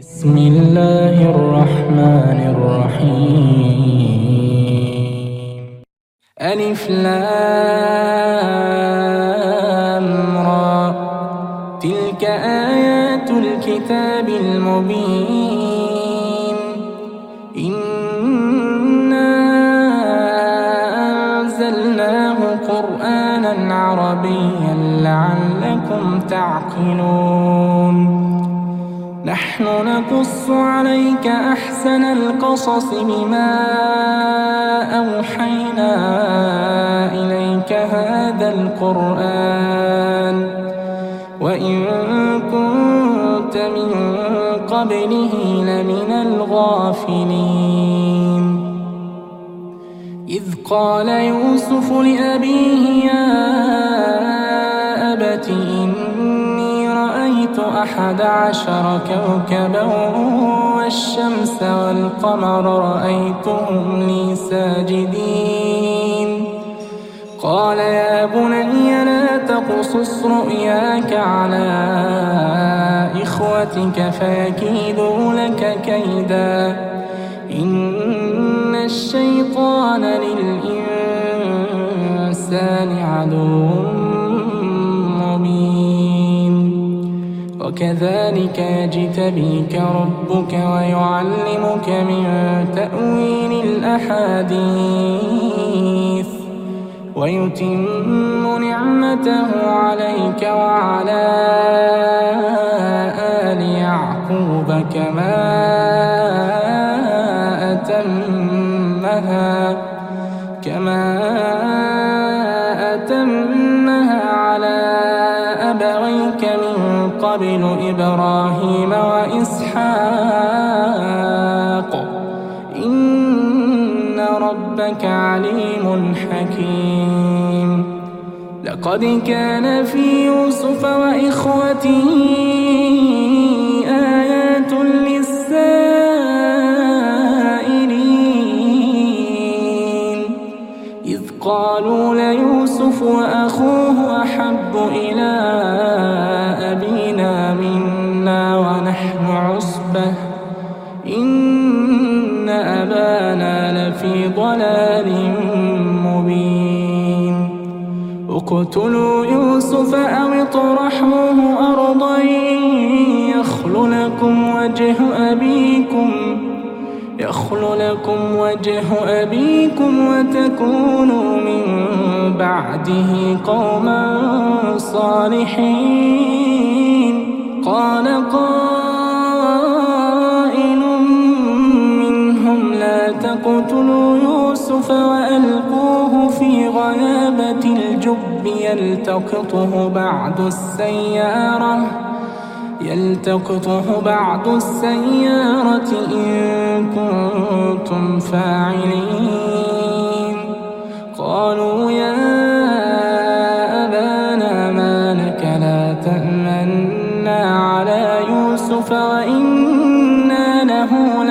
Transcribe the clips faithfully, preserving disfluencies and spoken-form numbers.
بسم الله الرحمن الرحيم. ألف لام را، تلك آيات الكتاب المبين. إنا أنزلناه قرآنا عربيا لعلكم تعقلون. نحن نقص عليك أحسن القصص بما أوحينا إليك هذا القرآن وإن كنت من قبله لمن الغافلين. إذ قال يوسف لأبيه يا أبت إني رأيت أحد عشر كوكبا والشمس والقمر رأيتهم لي ساجدين. قال يا بني لا تقصص رؤياك على إخوتك فيكيدوا لك كيدا إن الشيطان للإنسان عدو مبين. وكذلك يجتبيك ربك ويعلمك من تأويل الأحاديث ويتم نعمته عليك وعلى آل يعقوب كما أتمها كما أتمها على أبويك من قبل إبراهيم وإسحاق إن ربك عليم حكيم. لقد كان في يوسف وإخوته آيات للسائلين إذ قالوا ليوسف وأخوه أحب إلى أبينا منا ونحن عصبة إن أبانا لفي ضلال مبين. اقتلوا يوسف أو اطرحوه أرضا يخل لكم وجه أبيكم يخل لكم وجه أبيكم وتكونوا من بعده قوما صالحين. قال قائل منهم لا تقتلوا يوسف وألقوه في غيابة الجب يلتقطه بعض السيارة يلتقطه بعض السيارة إن كنتم فاعلين. قالوا يا أبانا ما لك لا تأمنا على يوسف وإنا له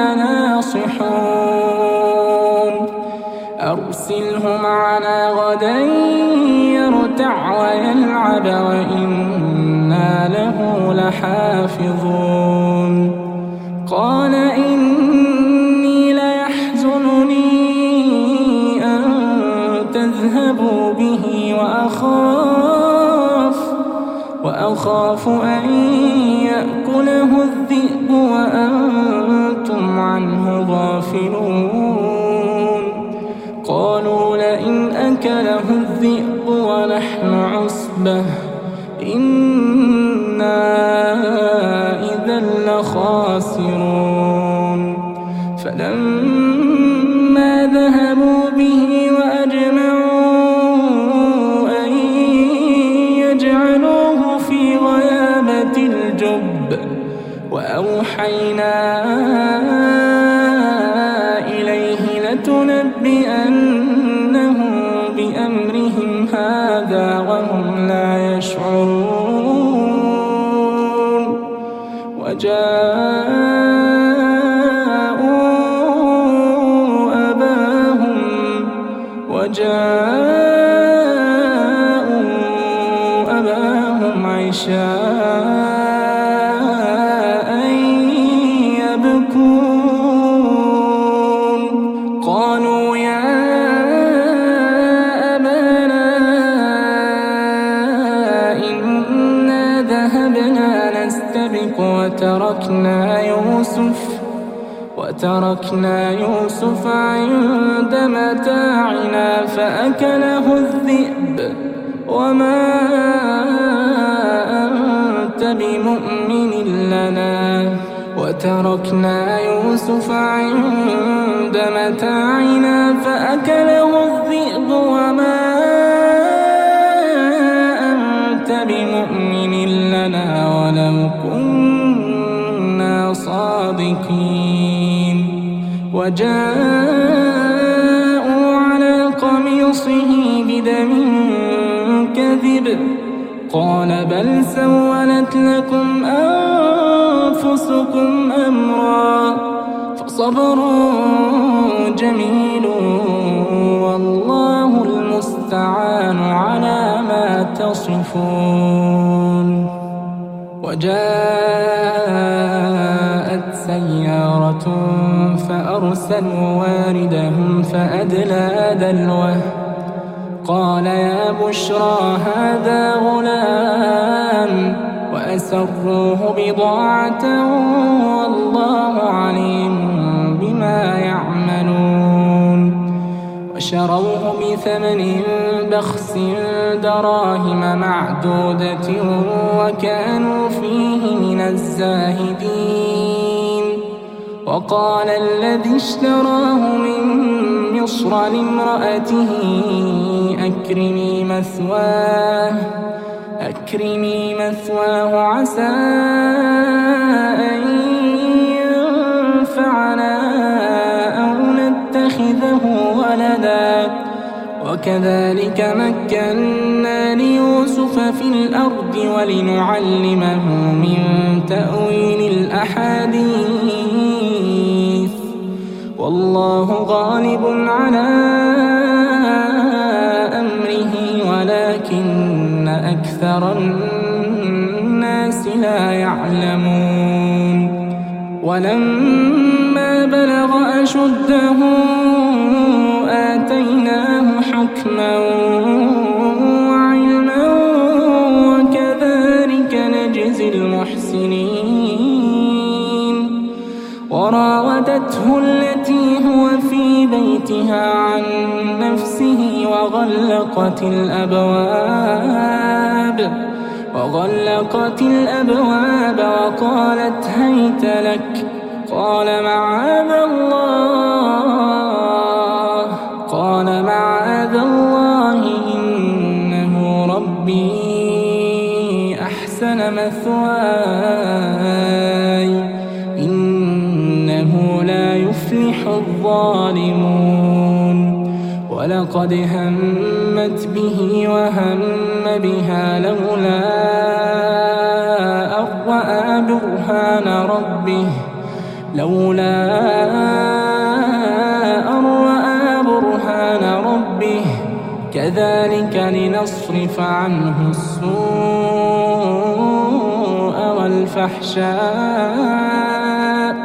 لناصحون. أرسله معنا غدا يرتع ويلعب وإنا له لحافظون. قال إني ليحزنني أن تذهبوا به وأخاف وأخاف أن يأكله الذئب وأنتم عنه غافلون. قالوا لئن أكله الذئب ونحن عصبة إنا إذا لخاسرون. فلما ذهبوا به وأجمعوا أن يجعلوه في غيابة الجب وأوحينا إليه لتنبئنهم بأمرهم هذا وهم لا يشعرون. وجاءوا أباهم وجاءوا أباهم عشاء يسرق وتركنا يوسف وتركنا يوسف عند متاعنا فأكله الذئب وما أنت بمؤمن لنا وتركنا يوسف عند متاعنا فأكله الذئب وما أنت بمؤمن لنا ولو كنا صادقين وجاءوا على قميصه بدم كذب قال بل سولت لكم أنفسكم أمرا فصبر جميل والله المستعان على ما تصفون وجاءت سيارة فأرسلوا واردهم فأدلى دلوه قال يا بشرى هذا غلام وأسروه بضاعة والله عليم بما يعملون وشروه بثمن بخس دراهم معدودة وكانوا فيه من الزاهدين وقال الذي اشتراه من مصر لامرأته أكرمي مثواه أكرمي مثواه عسى أن ينفعنا أو نتخذه ولدا وكذلك مكنا ليوسف في الأرض ولنعلمه من تأويل الأحاديث والله غالب على أمره ولكن أكثر الناس لا يعلمون ولما بلغ أشده آتيناه حكما وعلما وكذلك نجزي المحسنين وراودته التي هو في بيتها عن نفسه وغلقت الأبواب وغلقت الأبواب وقالت هيت لك قال معاذ الله قال معاذ الله إنه ربي أحسن مثواي إنه لا يفلح الظالمون ولقد همت به وهم بها لولا أن رأى برهان ربه لولا أن رأى برهان ربه كذلك لنصرف عنه السوء والفحشاء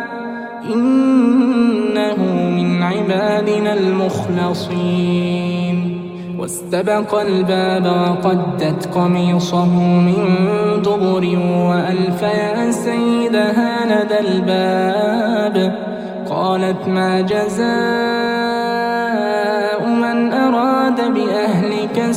إنه من عبادنا المخلصين واستبق الباب وقدت قميصه من دبر وألف يا سيدها لدى الباب قالت ما جزاء من أراد بأهلك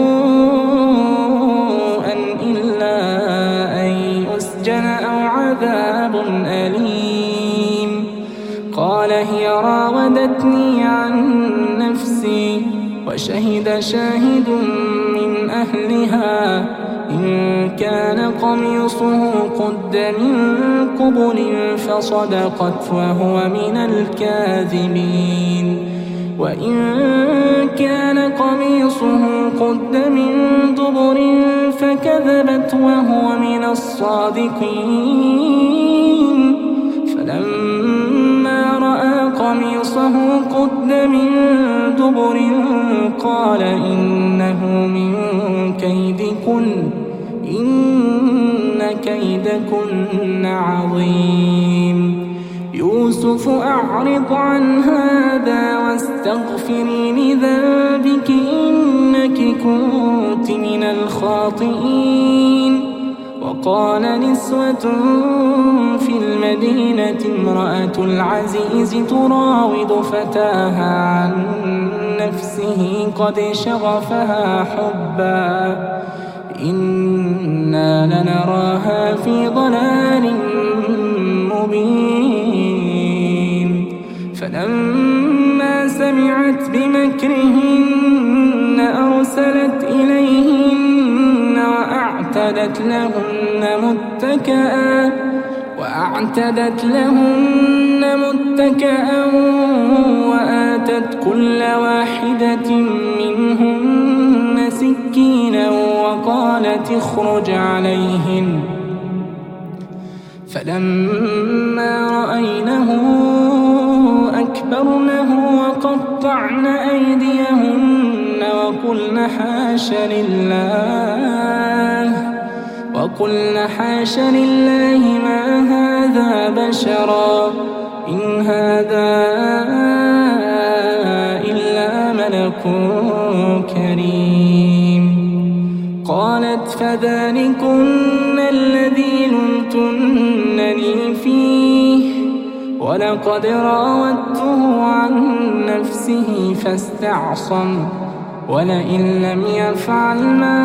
سوءا إلا أن يسجن أو عذاب أليم قال هي راودتني عن نفسي وشهد شاهد من أهلها إن كان قميصه قد من قبل فصدقت وهو من الكاذبين وإن كان قميصه قد من دبر فكذبت وهو من الصادقين فلما رأى قميصه قد من دبر قال إنه من كيدكن إن كيدكن عظيم يوسف أعرض عن هذا واستغفري لذنبك إنك كنت من الخاطئين وقال نسوة في المدينة امرأة العزيز تراود فتاها عن نفسه قد شغفها حبا إنا لنراها في ضلال مبين. فلما سمعت بمكرهن أرسلت إليهن وأعتدت لهن متكئا وأعتدت لهن متكئا وآتت كل واحدة منهن سكينا وقالت اخرج عليهن. فلما رأينه أكبرنه وقطعن أيديهن وقلن حاش لله وقلن حاش لله ما هذا بشرا إن هذا إلا ملك كريم. قالت فذلكن الذي لمتنني فيه ولقد راودته عن نفسه فاستعصم ولئن لم يفعل ما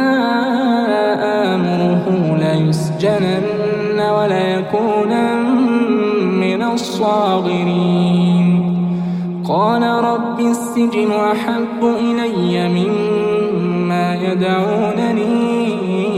آمره ليسجنن وليكونن من الصاغرين. قال رب السجن أحب إلي مما يدعونني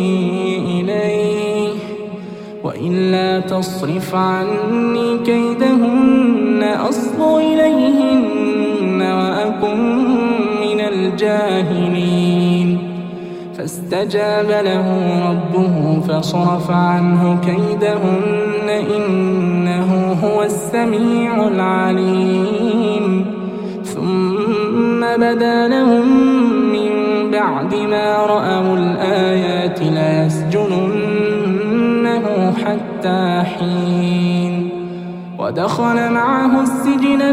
إليه وإلا تصرف عني كيدهن أصب إليهن وأكن من الجاهلين. فاستجاب له ربه فصرف عنه كيدهن إنه هو السميع العليم. ثم بدا لهم من بعد ما رأوا الآيات ليسجننه حتى حين. ودخل معه السجن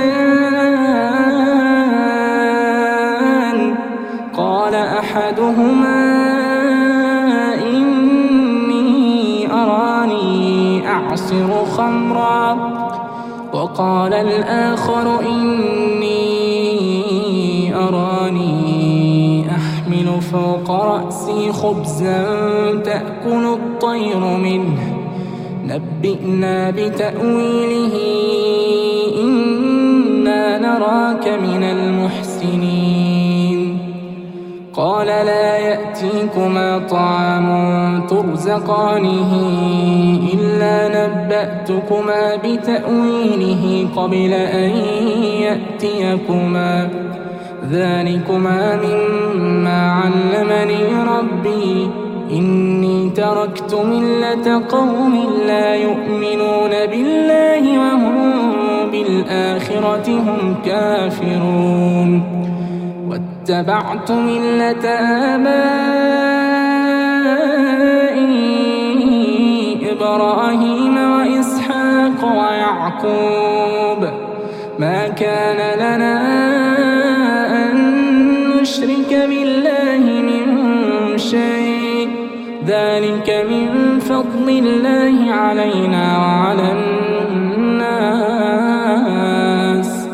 فتيان قال أحدهما إني أراني أعصر خمرا وقال الآخر إني أراني أحمل فوق رأسي خبزا تأكل الطير منه نبئنا بتأويله إنا نراك من المحسنين. قال لا يأتيكما طعام ترزقانه إلا نبأتكما بتأويله قبل أن يأتيكما ذلكما مما علمني ربي إني تركت ملة قوم لا يؤمنون بالله وهم بالآخرة هم كافرون واتبعت ملة آبائي إبراهيم وإسحاق ويعقوب ما كان لنا أن نشرك بالله من شيء ذلك من فضل الله علينا وعلى الناس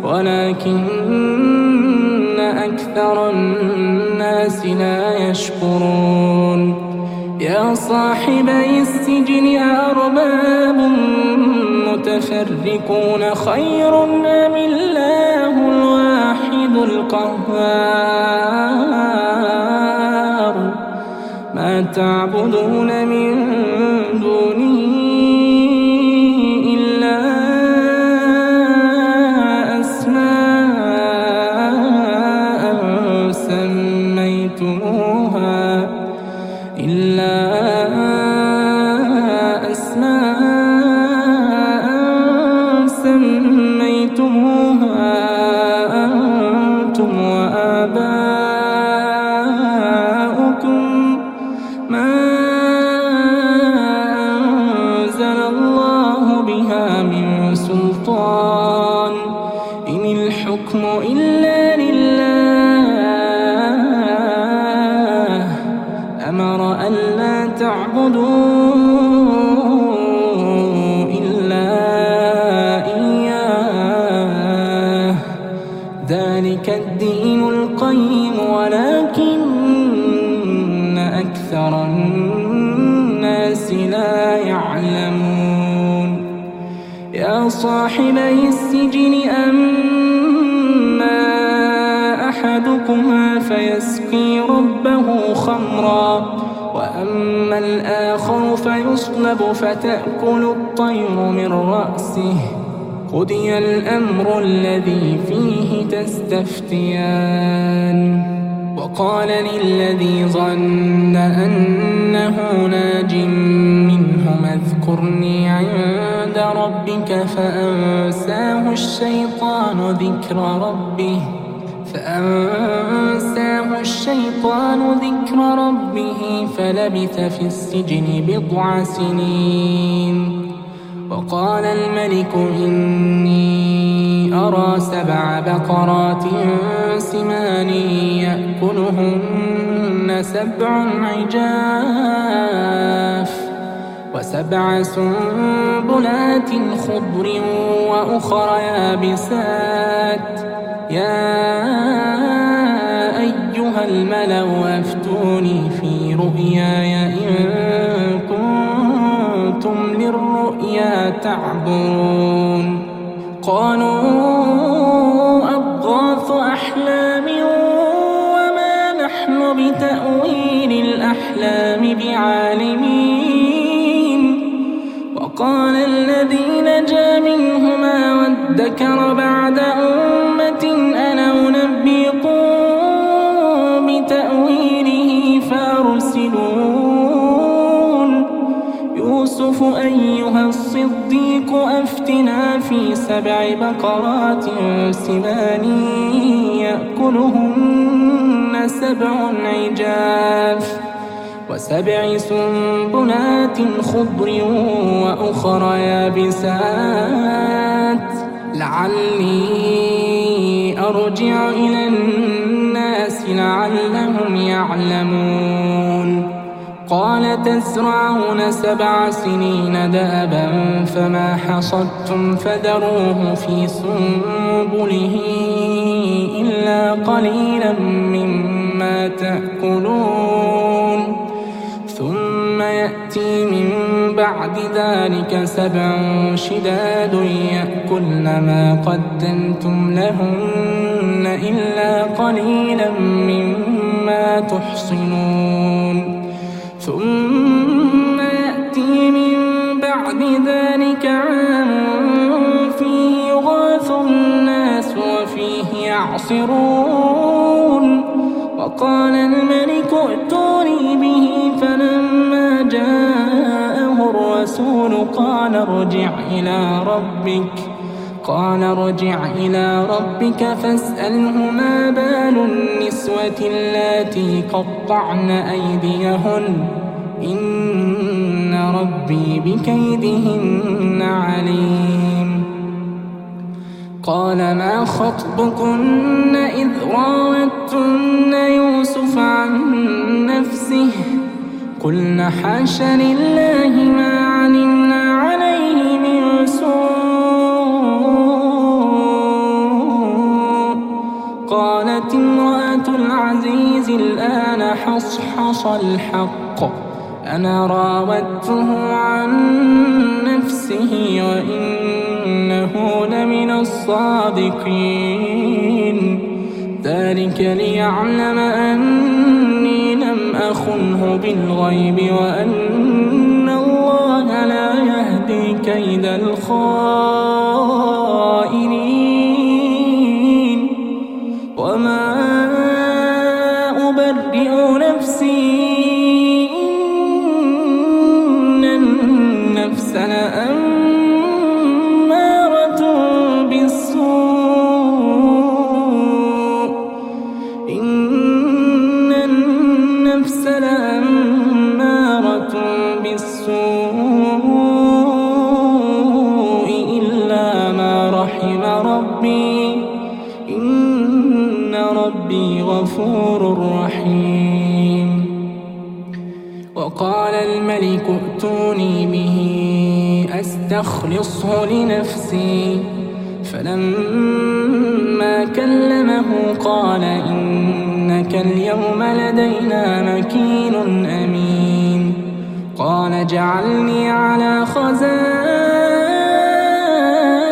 ولكن أكثر الناس لا يشكرون. يا صاحبي السجن أأرباب متفرقون خير أم الله الواحد القهار ما تعبدون من دونه إلا أسماء سميتموها إلا أسماء سميتموها أنتم وآباؤكم ما أنزل الله بها من سلطان إن الحكم إلا لله أمر ألا تعبدوا يا صاحبي السجن أما أحدكما فيسقي ربه خمرا وأما الآخر فيصلب فتأكل الطير من رأسه قضي الأمر الذي فيه تستفتيان. وقال للذي ظن أنه ناج منهما اذكرني عند ربك فأنساه الشيطان ذكر ربه فأنساه الشيطان ذكر ربه فلبث في السجن بضع سنين. وقال الملك إني أرى سبع بقرات سمان يأكلهن سبع عجاف وسبع سنبلات خضر وأخر يابسات يا أيها الملأ أفتوني في رؤياي إن كنتم للرؤيا تعبرون. قالوا أضغاث أحلام وما نحن بتأويل الأحلام بعالمين. وقال الذي نجا منهما وادكر بعد أمة أنا أنبئكم بتأويله فأرسلون. يوسف أيها الصديق أفتنا في سبع بقرات سمان يأكلهن سبع عجاف وسبع سنبلات خضر وأخر يابسات لعلي أرجع إلى الناس لعلهم يعلمون. قال تزرعون سبع سنين دأبا فما حصدتم فذروه في سنبله إلا قليلا مما تأكلون. ثم يأتي من بعد ذلك سبع شداد يأكلن ما قدمتم لهن إلا قليلا مما تحصنون. ثم يأتي من بعد ذلك عام فيه يغاث الناس وفيه يعصرون. وقال الملك ائتوني به فلما جاءه الرسول قال ارجع إلى ربك قال ارجع إلى ربك فاسأله ما بال النسوة اللاتي قطعن أيديهن إن ربي بكيدهن عليم. قال ما خطبكن إذ راوتن يوسف عن نفسه قلن حاش لله ما علمنا عليه من سوء. قالت امرأة العزيز الآن حصحص الحق أنا راودته عن نفسه وإنه لمن الصادقين. ذلك ليعلم أني لم أخنه بالغيب وأن الله لا يهدي كيد الخائنين. وما أبرئ نفسي إن النفس لأمارة بالسوء إن النفس لأمارة بالسوء إلا ما رحم ربي إن ربي غفور رحيم. وقال الملك ائتوني به أستخلصه لنفسي فلما كلمه قال إنك اليوم لدينا مكين أمين. قال اجعلني على خزائن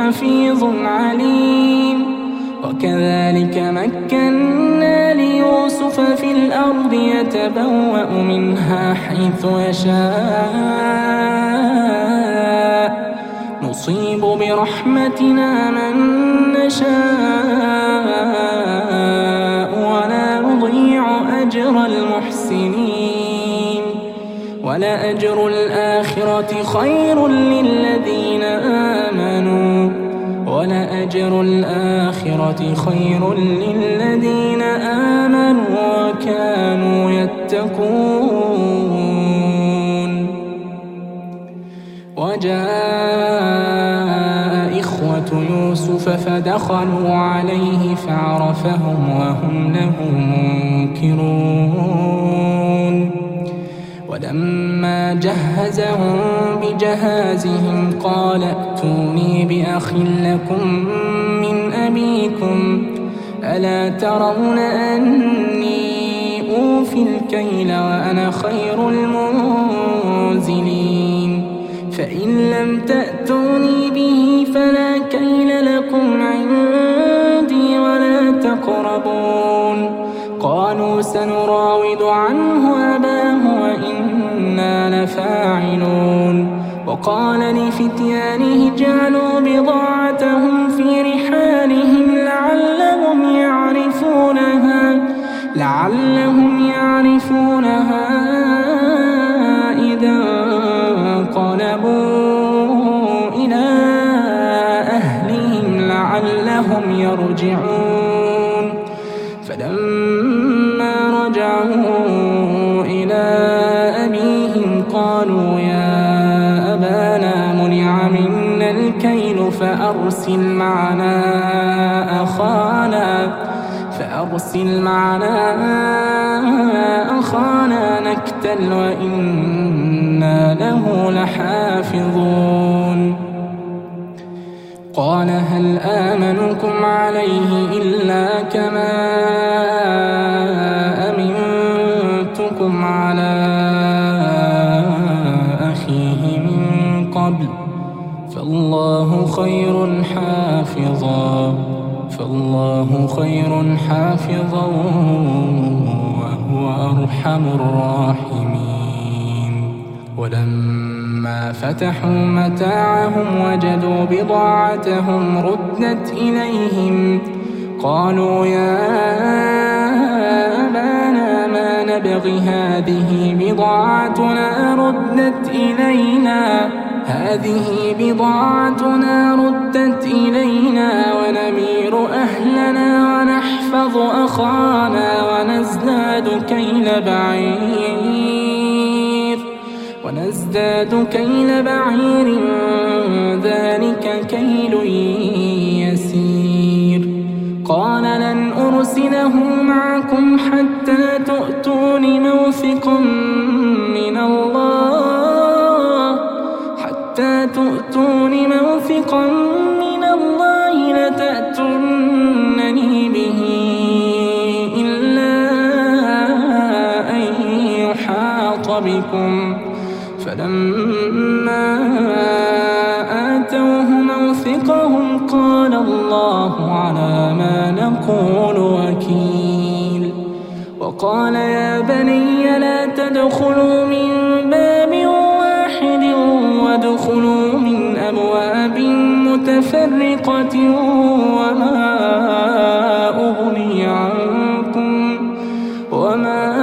حفيظ عليم. وكذلك مكنا ليوسف في الأرض يتبوأ منها حيث يشاء نصيب برحمتنا من نشاء ولا نضيع أجر المحسنين. ولأجر الآخرة خير للذين آمنوا ولأجر الآخرة خير للذين آمنوا وكانوا يتقون. وجاء إخوة يوسف فدخلوا عليه فعرفهم وهم له منكرون. ولما جهزهم بجهازهم قال ائتوني بأخ لكم من أبيكم ألا ترون أني أوفي الكيل وأنا خير المنزلين فإن لم تأتوني به فلا كيل لكم عندي ولا تقربون. قالوا سنراود عنه أباه وإنا لفاعلون. وقال لفتيانه اجعلوا بضاعتهم في رحالهم لعلهم يعرفونها لعلهم يعرفونها إذا انقلبوا إلى أهلهم لعلهم يرجعون. فلما رجعوا إلى أبيهم قالوا يا أبانا منع منا الكيل فأرسل معنا أخانا فأرسل معنا أخانا نكتل وإنا له لحافظون. قال هل آمنكم عليه إلا كما أمنتكم على أخيه من قبل فالله خير حافظا فالله خير حافظا وهو أرحم الراحمين. ولما فتحوا متاعهم وجدوا بضاعتهم ردت إليهم قالوا يا أبانا ما نبغي هذه بضاعتنا ردت إلينا هذه بضاعتنا ردت إلينا ونمير أهلنا ونحفظ أخانا ونزداد كيل بعير ونزداد كيل بعير ذلك كيل يسير. قال لن أرسله معكم حتى تؤتون موثقا من الله حتى تؤتون موثقا من الله لتأتونني به إلا أن يحاط بكم. فلما آتوه موثقهم قال الله على ما نقول وكيل. وقال يا بني لا تدخلوا من باب واحد وادخلوا من أبواب متفرقة وما أغني عنكم وما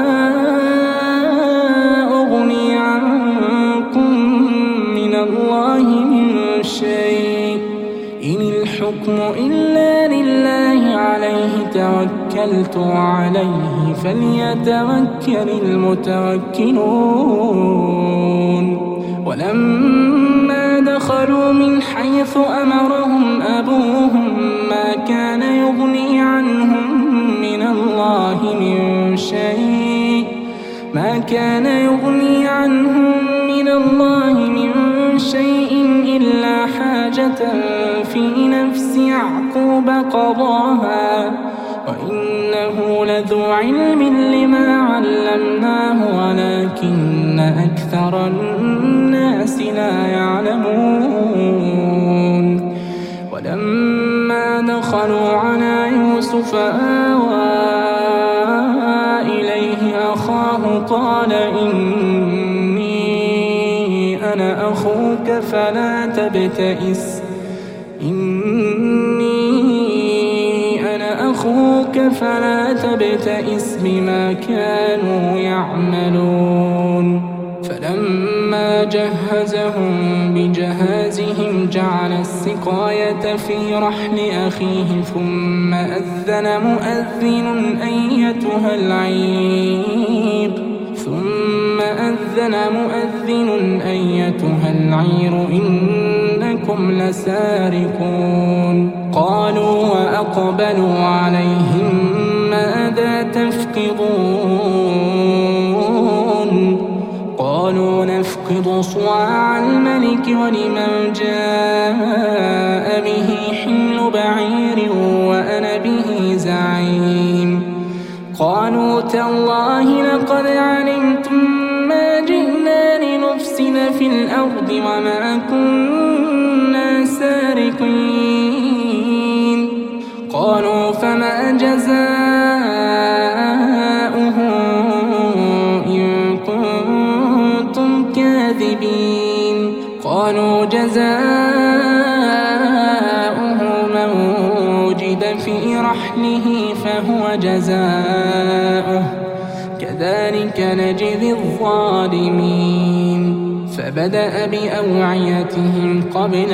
أغني عنكم من الله من شيء إن الحكم إلا لله عليه توكلت عليه فليتوكل المتوكلون. ولما دخلوا من حيث أمرهم أبوهم ما كان يغني عنهم من الله من شيء ما كان يغني عنهم من الله من شيء إلا حاجة في نفس يعقوب قضاها وإنه لذو علم لما علمناه ولكن أكثر الناس لا يعلمون. دخلوا على يوسف آوى إليه أخاه قال إني أنا أخوك فلا تبتئس إني أنا أخوك فلا تبتئس بما كانوا يعملون فلما جهزهم بجهازهم جعل السقاية في رحل أخيه ثم أذن مؤذن أيتها العير ثم أذن مؤذن أيتها العير إنكم لسارقون قالوا وأقبلوا عليهم ماذا تفقدون قالوا نفقد صواع الملك ولمن جاء به حمل بعير وأنا به زعيم قالوا تالله لقد علمتم ما جئنا لنفسد في الأرض وما كنا سارقين قالوا فما جزاؤه إن كنتم كاذبين قالوا جزاؤه من وجد في رحله فهو جزاؤه كذلك نجزي الظالمين فبدأ بأوعيتهم قبل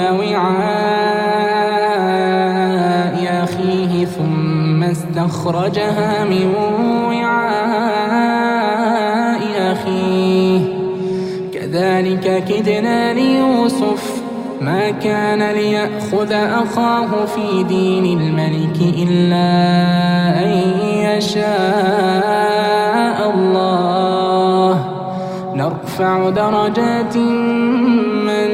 وعاء أخيه ثم استخرجها من وعاء أخيه كذلك كدنا ليوسف ما كان ليأخذ أخاه في دين الملك إلا أن يشاء الله نرفع درجات من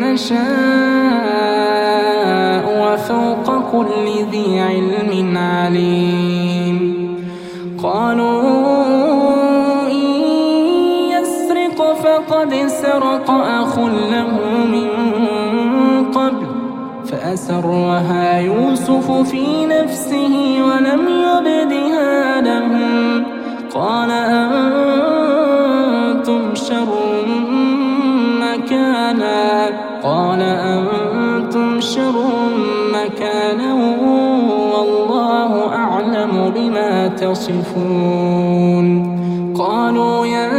نشاء وفوق كل ذي علم عليم قالوا إن يسرق فقد سرق أخ له من قبل فأسرها يوسف في نفسه ولم يبدها لهم قال أنتم شر مكانا قال أنتم شر مكانا والله أعلم بما تصفون قالوا يا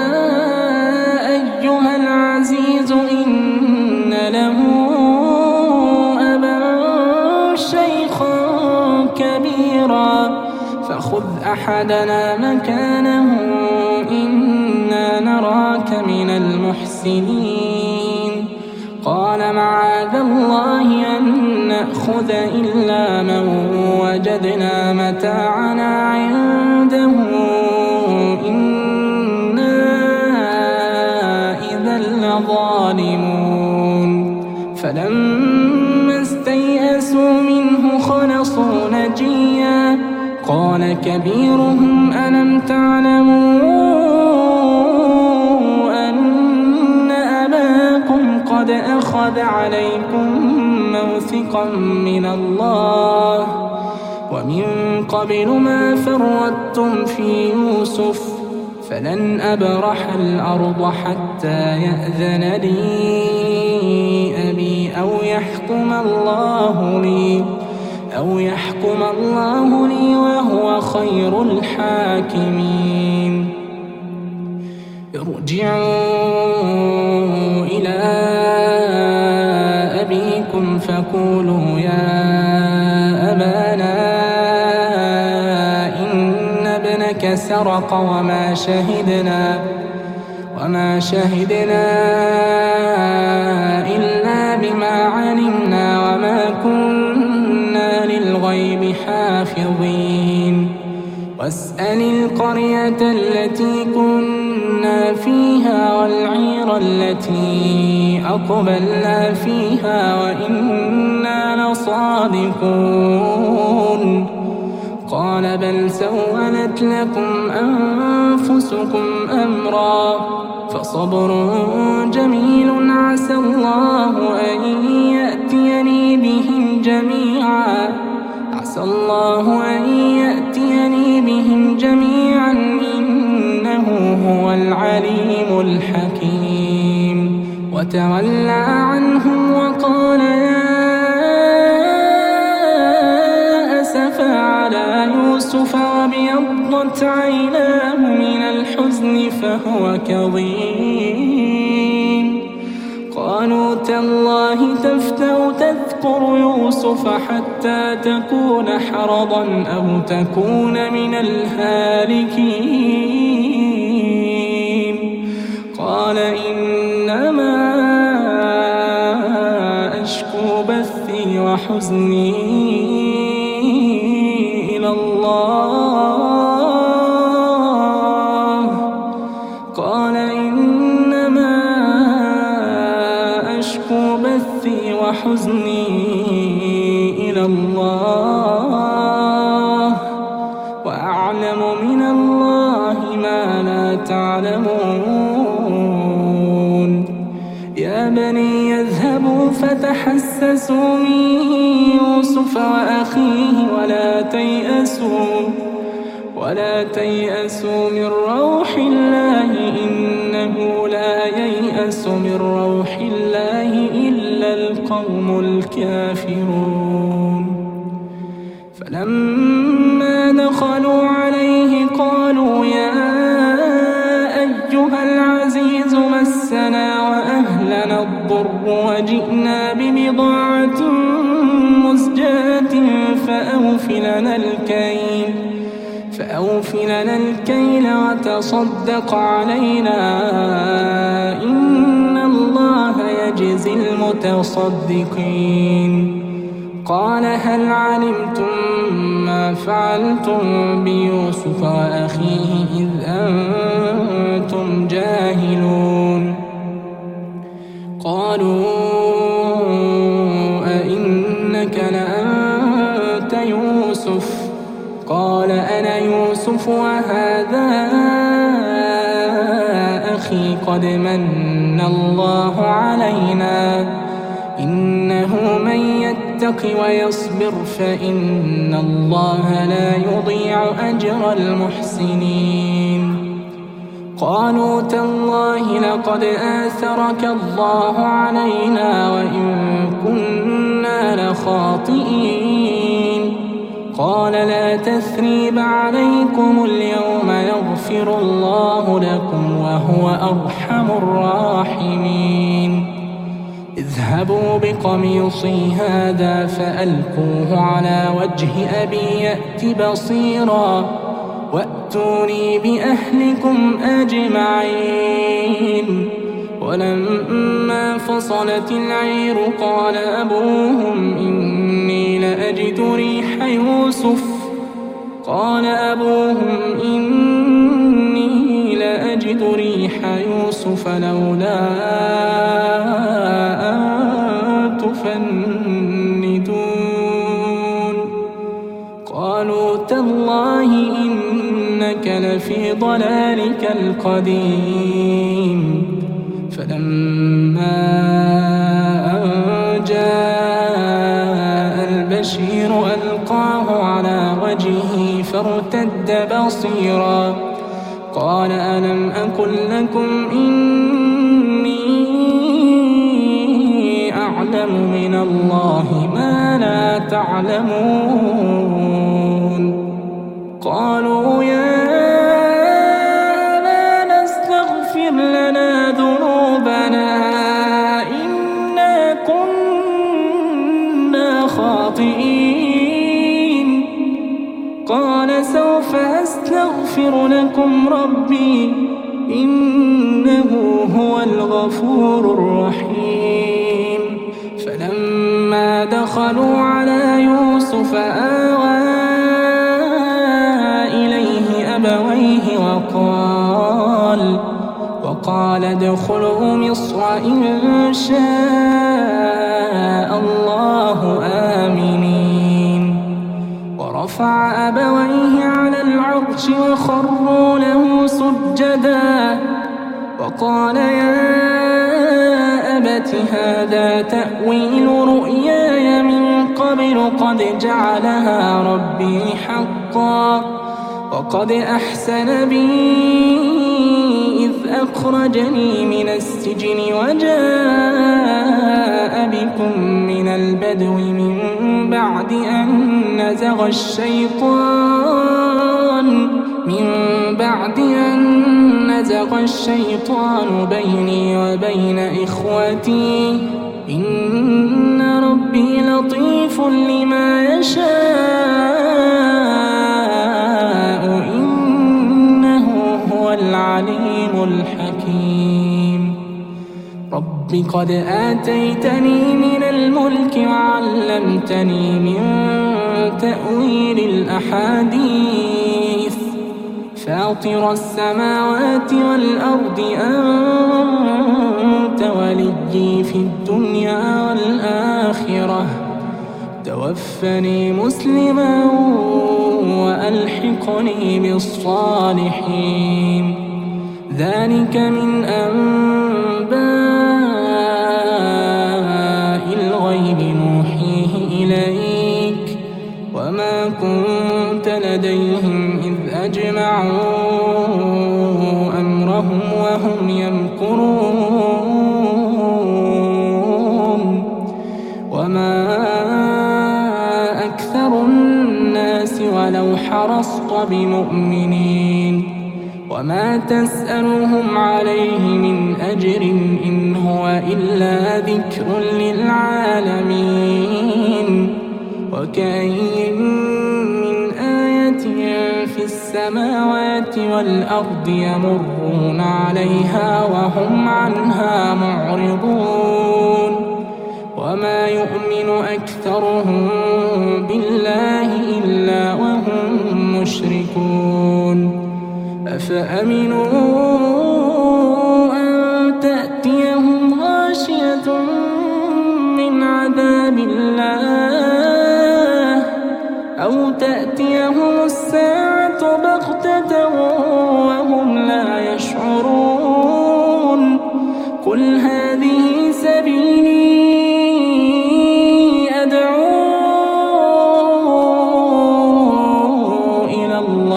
أيها العزيز إن له أبا شيخا كبيرا فخذ أحدنا مكانه إنا نراك من المحسنين قال معاذ الله أن نأخذ إلا من وجدنا متاعنا عنده إنا إذا لظالمون فلما استيئسوا منه خلصوا نجيا قال كبيرهم ألم تعلموا أن أباكم قد أخذ عليكم موثقا من الله ومن قبل ما فرطتم في يوسف فلن أبرح الأرض حتى يأذن لي أبي أو يحكم الله لي أو يحكم الله لي وهو خير الحاكمين ارجعوا إلى أبيكم فقولوا يا أبانا إن ابنك سرق وما شهدنا وما شهدنا إلا بما علمنا وما كنا للغيب حافظين واسأل القرية التي كنا فيها والعير التي أقبلنا فيها وإنا لصادقون قال بل سولت لكم أنفسكم أمرا فصبر جميل عسى الله أن يأتيني بهم جميعا عسى الله أن يأتيني بهم جميعا إنه هو العليم الحكيم. وتولى عنهم وقال يا أسفا على يوسف وابيضت عيناه من الحزن فهو كظيم. قالوا تالله تفتأ تذكر يوسف حتى تكون حرضا أو تكون من الهالكين. قال إنما أشكو بثي وحزني إلى الله. قال إنما أشكو بثي وحزني إلى الله وأعلم من الله ما لا تعلمون. يا بني يذهبوا فتحسسوا من يوسف وأخيه ولا تيأسوا ولا تيأسوا من روح الله إنه لا ييأس من روح الله إلا القوم الكافرون. فلما دخلوا عليه قالوا يا أيها العزيز مسنا وأهلنا الضر وجئنا ببضاعة مزجاة فأوف لنا الكيل فأوف لنا الكيل وتصدق علينا إن الله يجزي المتصدقين. قال هل علمتم ما فعلتم بيوسف وأخيه إذ أنتم جاهلون؟ قالوا أئنك لأنت يوسف؟ قال أنا يوسف وهذا أخي قد من الله علينا إنه من يتق ويصبر فإن الله لا يضيع أجر المحسنين. قالوا تالله لقد آثرك الله علينا وإن كنا لخاطئين. قال لا تثريب عليكم اليوم يغفر الله لكم وهو أرحم الراحمين. اذهبوا بقميصي هذا فألقوه على وجه أبي يأت بصيرا وأتوني بأهلكم أجمعين. ولما فصلت العير قال أبوهم إني لأجد ريح يوسف قال أبوهم إني لأجد ريح يوسف لولا أن تفندون. قالوا تالله إنك لفي ضلالك القديم. فلما أن جاء البشير ألقاه على وجهه فارتد بصيرا قال ألم أقل لكم إني أعلم من الله ما لا تعلمون. قالوا يا أبانا استغفر لنا ذنوبنا إنا كنا خاطئين. قال سوف أستغفر لكم ربي إنه هو الغفور الرحيم. فلما دخلوا على يوسف آوى إليه أبويه وقال وقال ادخلوا مصر إن شاء الله آمنين. ورفع أبويه على العرش وخروا له سجدا وقال يا أبت هذا تأويل رؤياي من قبل قد جعلها ربي حقا وقد أحسن بي إذ أخرجني من السجن وجاء بكم من البدو من بعد أن نزغ الشيطان من بعد أن نزغ الشيطان بيني وبين إخوتي إن ربي لطيف لما يشاء إنه هو العليم الحكيم رب قد آتيتني من الملك وعلمتني من تأويل الأحاديث فاطر السماوات والأرض أنت وليي في الدنيا والآخرة توفني مسلما وألحقني بالصالحين ذلك من أنباء الغيب نوحيه إليك وما كنت لديهم إذ أجمعوا أمرهم وهم يمكرون وما أكثر الناس ولو حرصت بمؤمنين وما تسألهم عليه من أجر إن هو إلا ذكر للعالمين وكأين من آية في السماوات والأرض يمرون عليها وهم عنها معرضون وما يؤمن أكثرهم بالله إلا وهم مشركون أفأمنوا أن تأتيهم غاشية من عذاب الله أو تأتيهم الساعة بغتة وهم لا يشعرون قل هذه سبيلي أدعو إلى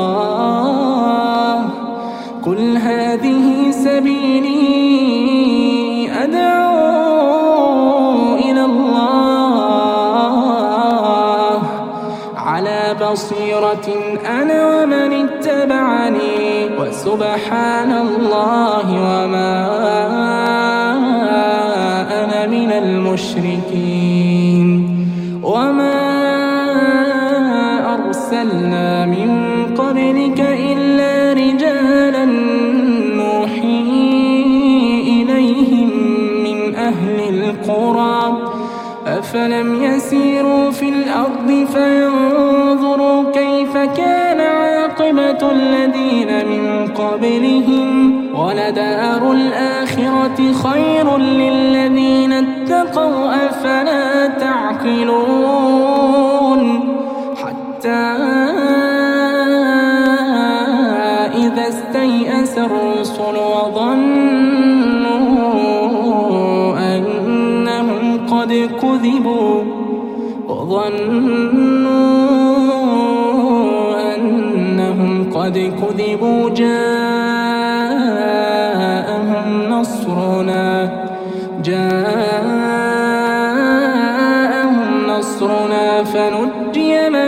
الله قل هذه سبيلي أدعو إلى الله على بصيرة أنا ومن اتبعني وسبحان الله وما أنا من المشركين وما أرسلنا من قبلك إلا رجالا نوحي إليهم من أهل القرى أفلم يسيروا في الأرض فينظروا كيف كان عاقبة الذين من قبلهم ولدار الآخرة خير للذين اتقوا أفلا تعقلون حتى إذا استيأس الرسل وظنوا أنهم قد كذبوا وظنوا أنهم قد كذبوا جاءهم نصرنا جاءهم نصرنا فنجي من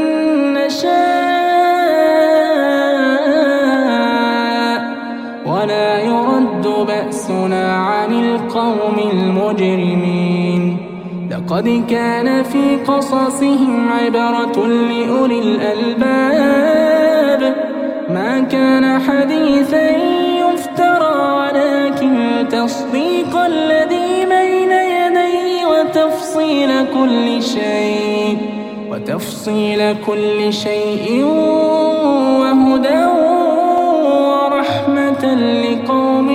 نشاء ولا يرد بأسنا عن القوم المجرمين لقد كان في قصصهم عبرة لأولي الألباب ما كان حديثا يفترى ولكن تصديق الذي بين يديه وتفصيل كل شيء وتفصيل كل شيء وهدى ورحمة لقوم